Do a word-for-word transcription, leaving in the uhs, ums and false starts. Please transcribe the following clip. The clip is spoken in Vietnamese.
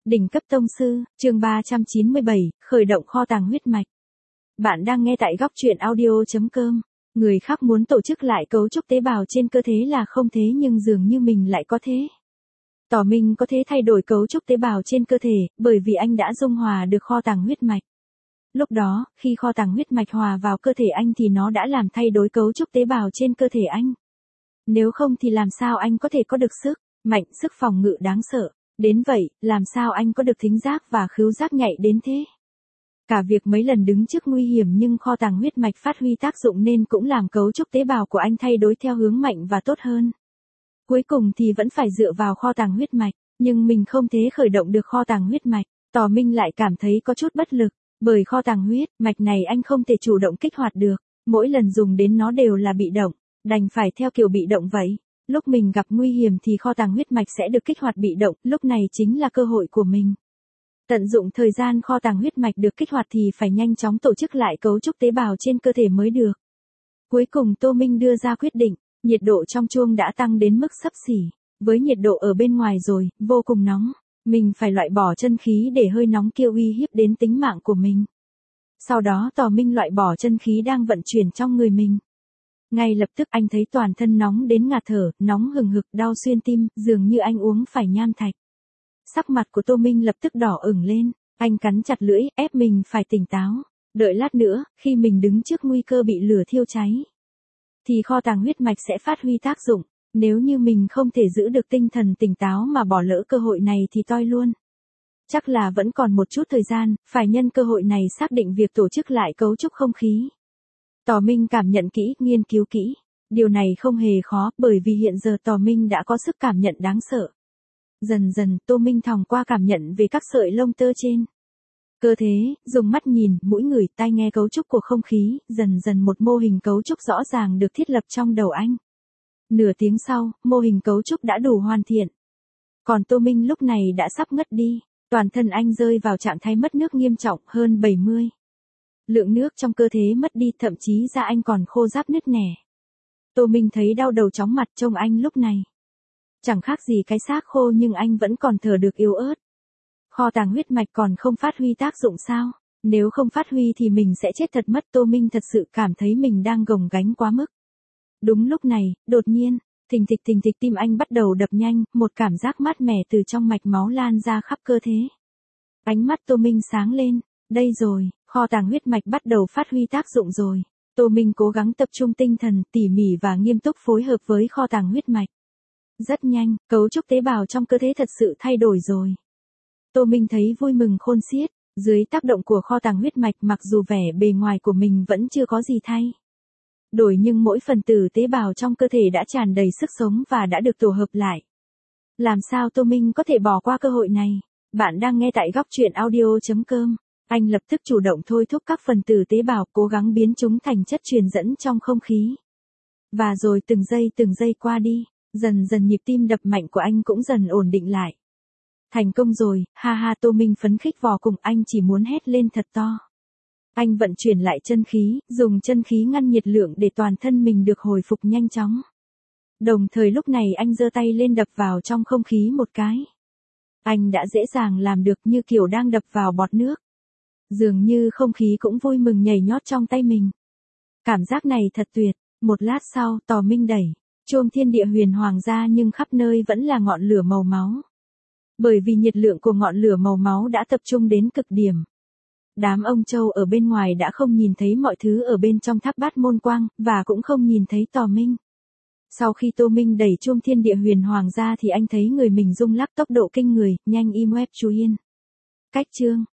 Đỉnh cấp tông sư, chương ba trăm chín mươi bảy, khởi động kho tàng huyết mạch. Bạn đang nghe tại góc truyện audio chấm com. Người khác muốn tổ chức lại cấu trúc tế bào trên cơ thể là không thế nhưng dường như mình lại có thế. Tỏ mình có thể thay đổi cấu trúc tế bào trên cơ thể, bởi vì anh đã dung hòa được kho tàng huyết mạch. Lúc đó, khi kho tàng huyết mạch hòa vào cơ thể anh thì nó đã làm thay đổi cấu trúc tế bào trên cơ thể anh. Nếu không thì làm sao anh có thể có được sức mạnh, sức phòng ngự đáng sợ. Đến vậy, làm sao anh có được thính giác và khứu giác nhạy đến thế? Cả việc mấy lần đứng trước nguy hiểm nhưng kho tàng huyết mạch phát huy tác dụng nên cũng làm cấu trúc tế bào của anh thay đổi theo hướng mạnh và tốt hơn. Cuối cùng thì vẫn phải dựa vào kho tàng huyết mạch, nhưng mình không thể khởi động được kho tàng huyết mạch. Tỏ Minh lại cảm thấy có chút bất lực, bởi kho tàng huyết mạch này anh không thể chủ động kích hoạt được, mỗi lần dùng đến nó đều là bị động, đành phải theo kiểu bị động vậy. Lúc mình gặp nguy hiểm thì kho tàng huyết mạch sẽ được kích hoạt bị động, lúc này chính là cơ hội của mình. Tận dụng thời gian kho tàng huyết mạch được kích hoạt thì phải nhanh chóng tổ chức lại cấu trúc tế bào trên cơ thể mới được. Cuối cùng Tô Minh đưa ra quyết định, nhiệt độ trong chuông đã tăng đến mức xấp xỉ, với nhiệt độ ở bên ngoài rồi, vô cùng nóng, mình phải loại bỏ chân khí để hơi nóng kia uy hiếp đến tính mạng của mình. Sau đó Tỏ Minh loại bỏ chân khí đang vận chuyển trong người mình. Ngay lập tức anh thấy toàn thân nóng đến ngạt thở, nóng hừng hực, đau xuyên tim, dường như anh uống phải nham thạch. Sắc mặt của Tô Minh lập tức đỏ ửng lên, anh cắn chặt lưỡi, ép mình phải tỉnh táo. Đợi lát nữa, khi mình đứng trước nguy cơ bị lửa thiêu cháy, thì kho tàng huyết mạch sẽ phát huy tác dụng. Nếu như mình không thể giữ được tinh thần tỉnh táo mà bỏ lỡ cơ hội này thì toi luôn. Chắc là vẫn còn một chút thời gian, phải nhân cơ hội này xác định việc tổ chức lại cấu trúc không khí. Tỏ Minh cảm nhận kỹ, nghiên cứu kỹ. Điều này không hề khó, bởi vì hiện giờ Tỏ Minh đã có sức cảm nhận đáng sợ. Dần dần, Tô Minh thòng qua cảm nhận về các sợi lông tơ trên cơ thể, dùng mắt nhìn, mũi ngửi, tai nghe cấu trúc của không khí, dần dần một mô hình cấu trúc rõ ràng được thiết lập trong đầu anh. Nửa tiếng sau, mô hình cấu trúc đã đủ hoàn thiện. Còn Tô Minh lúc này đã sắp ngất đi, toàn thân anh rơi vào trạng thái mất nước nghiêm trọng, hơn bảy mươi. Lượng nước trong cơ thể mất đi, thậm chí da anh còn khô ráp nứt nẻ. Tô Minh thấy đau đầu chóng mặt trông anh lúc này. Chẳng khác gì cái xác khô nhưng anh vẫn còn thở được yếu ớt. Kho tàng huyết mạch còn không phát huy tác dụng sao? Nếu không phát huy thì mình sẽ chết thật mất. Tô Minh thật sự cảm thấy mình đang gồng gánh quá mức. Đúng lúc này, đột nhiên, thình thịch thình thịch tim anh bắt đầu đập nhanh, một cảm giác mát mẻ từ trong mạch máu lan ra khắp cơ thể. Ánh mắt Tô Minh sáng lên, đây rồi, kho tàng huyết mạch bắt đầu phát huy tác dụng rồi. Tô Minh cố gắng tập trung tinh thần, tỉ mỉ và nghiêm túc phối hợp với kho tàng huyết mạch. Rất nhanh, cấu trúc tế bào trong cơ thể thật sự thay đổi rồi. Tô Minh thấy vui mừng khôn xiết, dưới tác động của kho tàng huyết mạch mặc dù vẻ bề ngoài của mình vẫn chưa có gì thay đổi nhưng mỗi phần tử tế bào trong cơ thể đã tràn đầy sức sống và đã được tổ hợp lại. Làm sao Tô Minh có thể bỏ qua cơ hội này? Bạn đang nghe tại góc truyện audio chấm com. Anh lập tức chủ động thôi thúc các phần tử tế bào, cố gắng biến chúng thành chất truyền dẫn trong không khí. Và rồi từng giây từng giây qua đi, dần dần nhịp tim đập mạnh của anh cũng dần ổn định lại. Thành công rồi, ha ha. Tô Minh phấn khích vô cùng, anh chỉ muốn hét lên thật to. Anh vận chuyển lại chân khí, dùng chân khí ngăn nhiệt lượng để toàn thân mình được hồi phục nhanh chóng. Đồng thời lúc này anh giơ tay lên đập vào trong không khí một cái. Anh đã dễ dàng làm được, như kiểu đang đập vào bọt nước. Dường như không khí cũng vui mừng nhảy nhót trong tay mình. Cảm giác này thật tuyệt. Một lát sau, Tỏ Minh đẩy chuông thiên địa huyền hoàng ra nhưng khắp nơi vẫn là ngọn lửa màu máu. Bởi vì nhiệt lượng của ngọn lửa màu máu đã tập trung đến cực điểm. Đám ông trâu ở bên ngoài đã không nhìn thấy mọi thứ ở bên trong tháp bát môn quang, và cũng không nhìn thấy Tỏ Minh. Sau khi Tô Minh đẩy chuông thiên địa huyền hoàng ra thì anh thấy người mình rung lắc tốc độ kinh người, nhanh im web chú yên. Cách chương